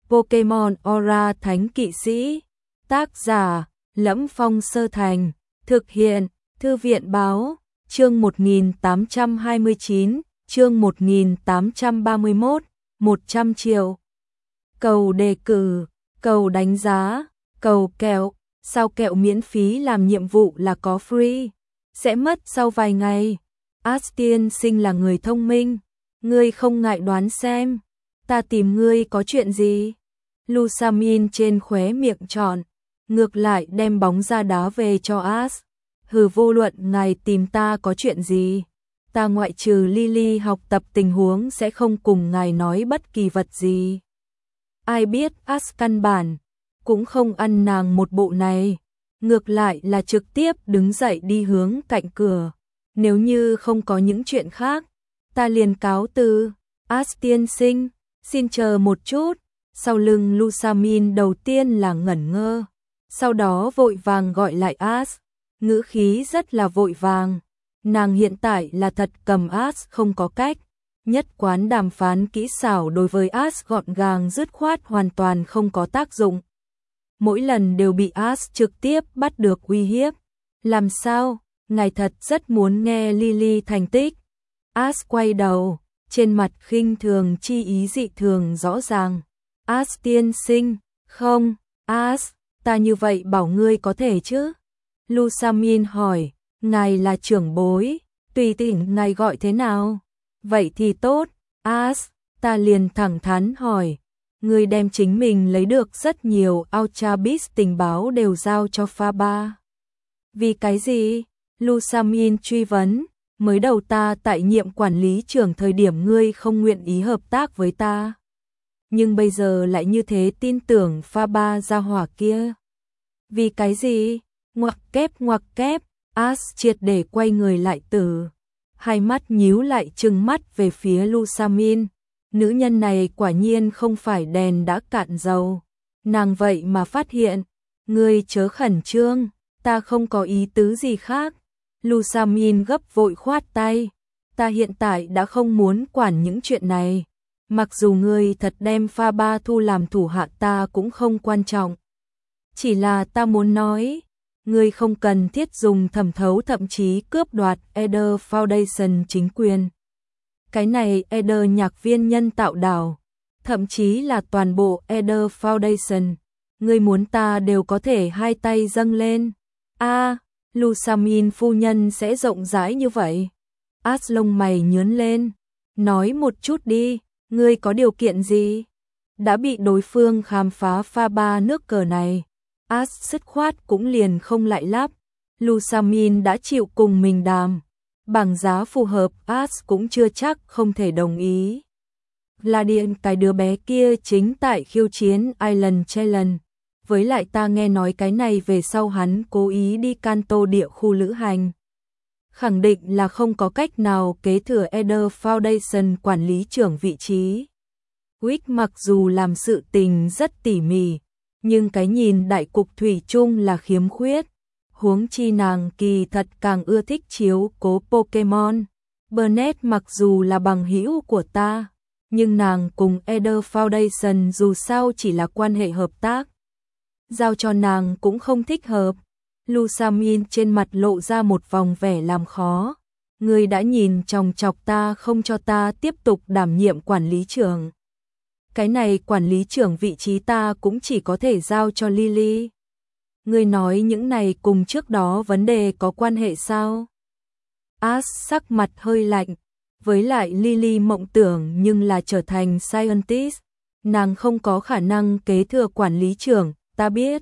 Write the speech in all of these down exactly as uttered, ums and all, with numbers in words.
Pokemon Aura Thánh Kỵ Sĩ. Tác giả: Lẫm Phong Sơ Thành. Thực hiện: Thư viện Báo. Chương một nghìn tám trăm hai mươi chín, chương một nghìn tám trăm ba mươi mốt, một trăm triệu. Cầu đề cử, cầu đánh giá, cầu kẹo. Sao kẹo miễn phí làm nhiệm vụ là có free? Sẽ mất sau vài ngày. Ash tiên sinh là người thông minh. Ngươi không ngại đoán xem. Ta tìm ngươi có chuyện gì? Lusamin trên khóe miệng tròn. Ngược lại đem bóng ra đá về cho Ash. Hừ, vô luận ngài tìm ta có chuyện gì, ta ngoại trừ Lily học tập tình huống sẽ không cùng ngài nói bất kỳ vật gì. Ai biết Ash căn bản cũng không ăn nàng một bộ này, ngược lại là trực tiếp đứng dậy đi hướng cạnh cửa. Nếu như không có những chuyện khác, ta liền cáo từ. Ash tiên sinh, xin chờ một chút. Sau lưng Lusamin đầu tiên là ngẩn ngơ, sau đó vội vàng gọi lại Ash. Ngữ khí rất là vội vàng. Nàng hiện tại là thật cầm Ash không có cách. Nhất quán đàm phán kỹ xảo đối với Ash gọn gàng dứt khoát hoàn toàn không có tác dụng. Mỗi lần đều bị Ash trực tiếp bắt được uy hiếp. Làm sao? Ngài thật rất muốn nghe Lily thành tích. Ash quay đầu, trên mặt khinh thường chi ý dị thường rõ ràng. Ash tiên sinh, không, Ash, ta như vậy bảo ngươi có thể chứ? Lusamin hỏi, ngài là trưởng bối, tùy tiện ngài gọi thế nào? Vậy thì tốt. Ash, ta liền thẳng thắn hỏi, ngươi đem chính mình lấy được rất nhiều Ultra Beast tình báo đều giao cho Faber. Vì cái gì? Lusamin truy vấn, mới đầu ta tại nhiệm quản lý trưởng thời điểm ngươi không nguyện ý hợp tác với ta. Nhưng bây giờ lại như thế tin tưởng Faber gia hỏa kia. Vì cái gì? Ngoặc kép ngoặc kép, Ash triệt để quay người lại từ. Hai mắt nhíu lại trừng mắt về phía Lusamin. Nữ nhân này quả nhiên không phải đèn đã cạn dầu. Nàng vậy mà phát hiện. Ngươi chớ khẩn trương, ta không có ý tứ gì khác. Lusamin gấp vội khoát tay. Ta hiện tại đã không muốn quản những chuyện này. Mặc dù ngươi thật đem Faber thu làm thủ hạ ta cũng không quan trọng. Chỉ là ta muốn nói, ngươi không cần thiết dùng thẩm thấu thậm chí cướp đoạt Eder Foundation chính quyền. Cái này Eder nhạc viên nhân tạo đảo, thậm chí là toàn bộ Eder Foundation, ngươi muốn ta đều có thể hai tay dâng lên. A, à, Lusamin phu nhân sẽ rộng rãi như vậy? Ash lông mày nhướng lên, nói một chút đi, ngươi có điều kiện gì? Đã bị đối phương khám phá Faber nước cờ này. Ash dứt khoát cũng liền không lại lắp. Lusamin đã chịu cùng mình đàm. Bằng giá phù hợp Ash cũng chưa chắc không thể đồng ý. Là điện cái đứa bé kia chính tại khiêu chiến Island Challenge. Với lại ta nghe nói cái này về sau hắn cố ý đi Kanto địa khu lữ hành. Khẳng định là không có cách nào kế thừa Eder Foundation quản lý trưởng vị trí. Wick mặc dù làm sự tình rất tỉ mỉ, nhưng cái nhìn đại cục thủy chung là khiếm khuyết. Huống chi nàng kỳ thật càng ưa thích chiếu cố Pokemon. Burnett mặc dù là bằng hữu của ta, nhưng nàng cùng Eder Foundation dù sao chỉ là quan hệ hợp tác. Giao cho nàng cũng không thích hợp. Lusamin trên mặt lộ ra một vòng vẻ làm khó. Ngươi đã nhìn chòng chọc ta không cho ta tiếp tục đảm nhiệm quản lý trưởng. Cái này quản lý trưởng vị trí ta cũng chỉ có thể giao cho Lily. Ngươi nói những này cùng trước đó vấn đề có quan hệ sao? Ash sắc mặt hơi lạnh. Với lại Lily mộng tưởng nhưng là trở thành scientist. Nàng không có khả năng kế thừa quản lý trưởng, ta biết.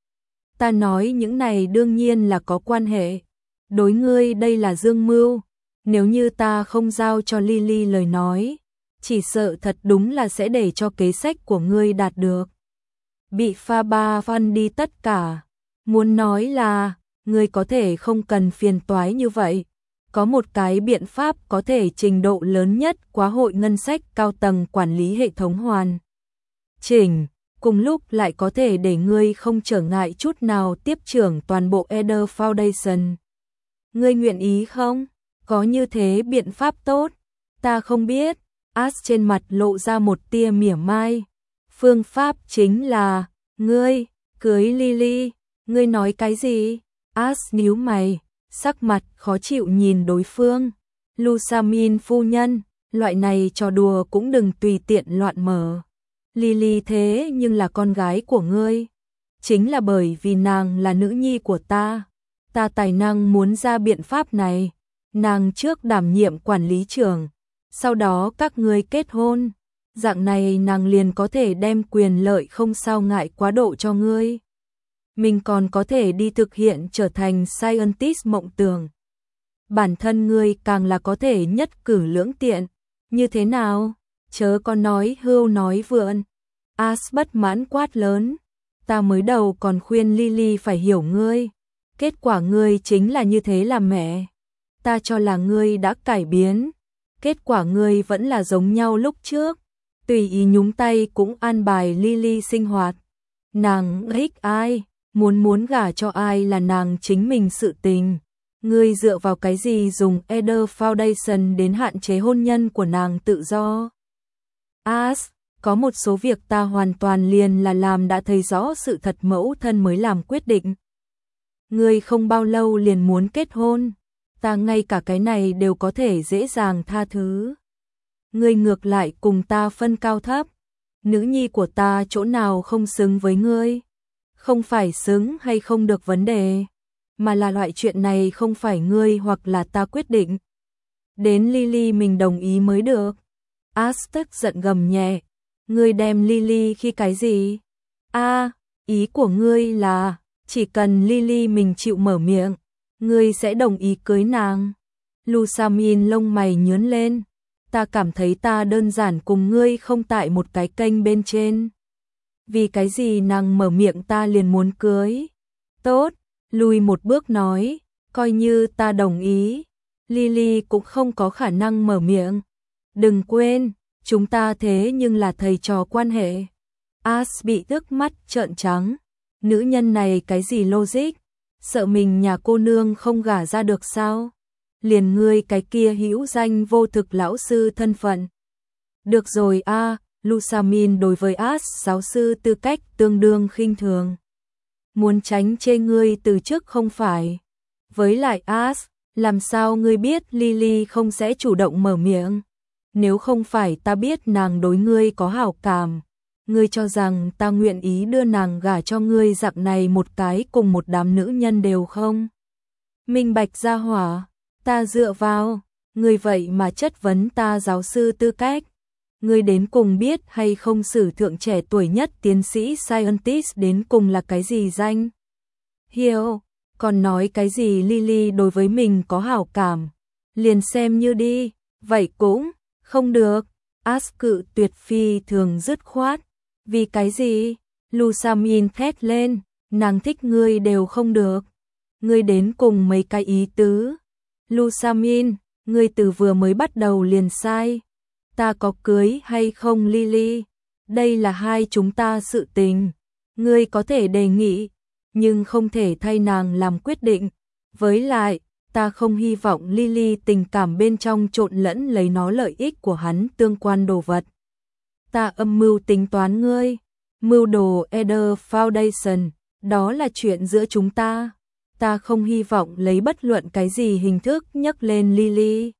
Ta nói những này đương nhiên là có quan hệ. Đối ngươi đây là dương mưu. Nếu như ta không giao cho Lily lời nói, chỉ sợ thật đúng là sẽ để cho kế sách của ngươi đạt được. Bị Faber phân đi tất cả. Muốn nói là, ngươi có thể không cần phiền toái như vậy. Có một cái biện pháp có thể trình độ lớn nhất quá hội ngân sách cao tầng quản lý hệ thống hoàn chỉnh, cùng lúc lại có thể để ngươi không trở ngại chút nào tiếp trưởng toàn bộ Eder Foundation. Ngươi nguyện ý không? Có như thế biện pháp tốt? Ta không biết. Ash trên mặt lộ ra một tia mỉa mai. Phương pháp chính là, ngươi, cưới Lily, ngươi nói cái gì? As nhíu mày, sắc mặt khó chịu nhìn đối phương. Lusamin phu nhân, loại này trò đùa cũng đừng tùy tiện loạn mở. Lily thế nhưng là con gái của ngươi. Chính là bởi vì nàng là nữ nhi của ta. Ta tài năng muốn ra biện pháp này. Nàng trước đảm nhiệm quản lý trưởng. Sau đó các ngươi kết hôn. Dạng này nàng liền có thể đem quyền lợi không sao ngại quá độ cho ngươi. Mình còn có thể đi thực hiện trở thành scientist mộng tưởng. Bản thân ngươi càng là có thể nhất cử lưỡng tiện. Như thế nào? Chớ có nói hưu nói vượn. As bất mãn quát lớn. Ta mới đầu còn khuyên Lily phải hiểu ngươi. Kết quả ngươi chính là như thế là mẹ. Ta cho là ngươi đã cải biến. Kết quả ngươi vẫn là giống nhau lúc trước. Tùy ý nhúng tay cũng an bài Lily sinh hoạt. Nàng thích ai, muốn muốn gả cho ai là nàng chính mình sự tình. Ngươi dựa vào cái gì dùng Eder Foundation đến hạn chế hôn nhân của nàng tự do? As, có một số việc ta hoàn toàn liền là làm đã thấy rõ sự thật mẫu thân mới làm quyết định. Ngươi không bao lâu liền muốn kết hôn, ta ngay cả cái này đều có thể dễ dàng tha thứ. Ngươi ngược lại cùng ta phân cao thấp. Nữ nhi của ta chỗ nào không xứng với ngươi? Không phải xứng hay không được vấn đề, mà là loại chuyện này không phải ngươi hoặc là ta quyết định. Đến Lily mình đồng ý mới được. Aztec giận gầm nhẹ. Ngươi đem Lily khi cái gì? A, à, ý của ngươi là chỉ cần Lily mình chịu mở miệng, ngươi sẽ đồng ý cưới nàng. Lusamin lông mày nhướng lên. Ta cảm thấy ta đơn giản cùng ngươi không tại một cái kênh bên trên. Vì cái gì nàng mở miệng ta liền muốn cưới? Tốt, lùi một bước nói, coi như ta đồng ý. Lily cũng không có khả năng mở miệng. Đừng quên, chúng ta thế nhưng là thầy trò quan hệ. As bị tức mắt trợn trắng. Nữ nhân này cái gì logic? Sợ mình nhà cô nương không gả ra được sao? Liền ngươi cái kia hữu danh vô thực lão sư thân phận. Được rồi a, à, Lusamin đối với As giáo sư tư cách tương đương khinh thường. Muốn tránh chê ngươi từ trước không phải. Với lại As, làm sao ngươi biết Lily không sẽ chủ động mở miệng? Nếu không phải ta biết nàng đối ngươi có hảo cảm, ngươi cho rằng ta nguyện ý đưa nàng gả cho ngươi dạng này một cái cùng một đám nữ nhân đều không? Minh bạch gia hỏa, ta dựa vào, ngươi vậy mà chất vấn ta giáo sư tư cách. Ngươi đến cùng biết hay không sử thượng trẻ tuổi nhất tiến sĩ scientist đến cùng là cái gì danh? Hiểu, còn nói cái gì Lily đối với mình có hảo cảm, liền xem như đi, vậy cũng không được. As cự tuyệt phi thường dứt khoát. Vì cái gì? Lusamin thét lên, nàng thích ngươi đều không được. Ngươi đến cùng mấy cái ý tứ. Lusamin, ngươi từ vừa mới bắt đầu liền sai. Ta có cưới hay không Lily? Đây là hai chúng ta sự tình. Ngươi có thể đề nghị, nhưng không thể thay nàng làm quyết định. Với lại, ta không hy vọng Lily tình cảm bên trong trộn lẫn lấy nó lợi ích của hắn tương quan đồ vật. Ta âm mưu tính toán ngươi, mưu đồ Eder Foundation, đó là chuyện giữa chúng ta. Ta không hy vọng lấy bất luận cái gì hình thức nhắc lên Lily.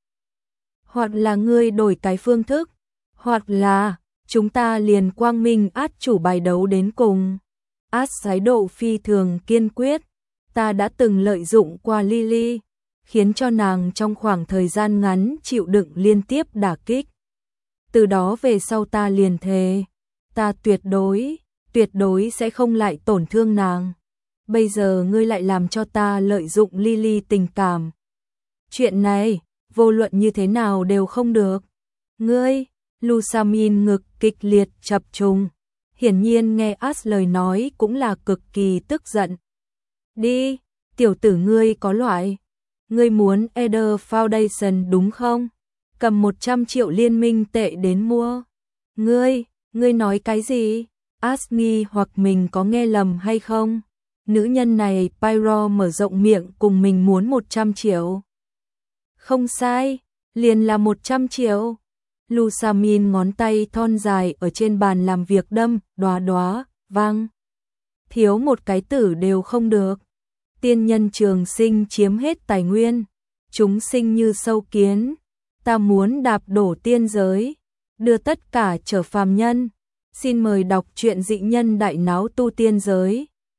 Hoặc là ngươi đổi cái phương thức, hoặc là chúng ta liền quang minh át chủ bài đấu đến cùng. Át thái độ phi thường kiên quyết. Ta đã từng lợi dụng qua Lily, khiến cho nàng trong khoảng thời gian ngắn chịu đựng liên tiếp đả kích. Từ đó về sau ta liền thề, ta tuyệt đối, tuyệt đối sẽ không lại tổn thương nàng. Bây giờ ngươi lại làm cho ta lợi dụng Lily tình cảm. Chuyện này, vô luận như thế nào đều không được. Ngươi, Lusamin ngực kịch liệt chập trùng. Hiển nhiên nghe As lời nói cũng là cực kỳ tức giận. Đi, tiểu tử ngươi có loại. Ngươi muốn Eder Foundation đúng không? Cầm một trăm triệu liên minh tệ đến mua. Ngươi, ngươi nói cái gì? As nghi hoặc mình có nghe lầm hay không? Nữ nhân này Pyro mở rộng miệng cùng mình muốn một trăm triệu. Không sai, liền là một trăm triệu. Lusamin ngón tay thon dài ở trên bàn làm việc đâm, đóa đóa, vang. Thiếu một cái tử đều không được. Tiên nhân trường sinh chiếm hết tài nguyên. Chúng sinh như sâu kiến. Ta muốn đạp đổ tiên giới. Đưa tất cả trở phàm nhân. Xin mời đọc truyện Dị Nhân Đại Náo Tu Tiên Giới.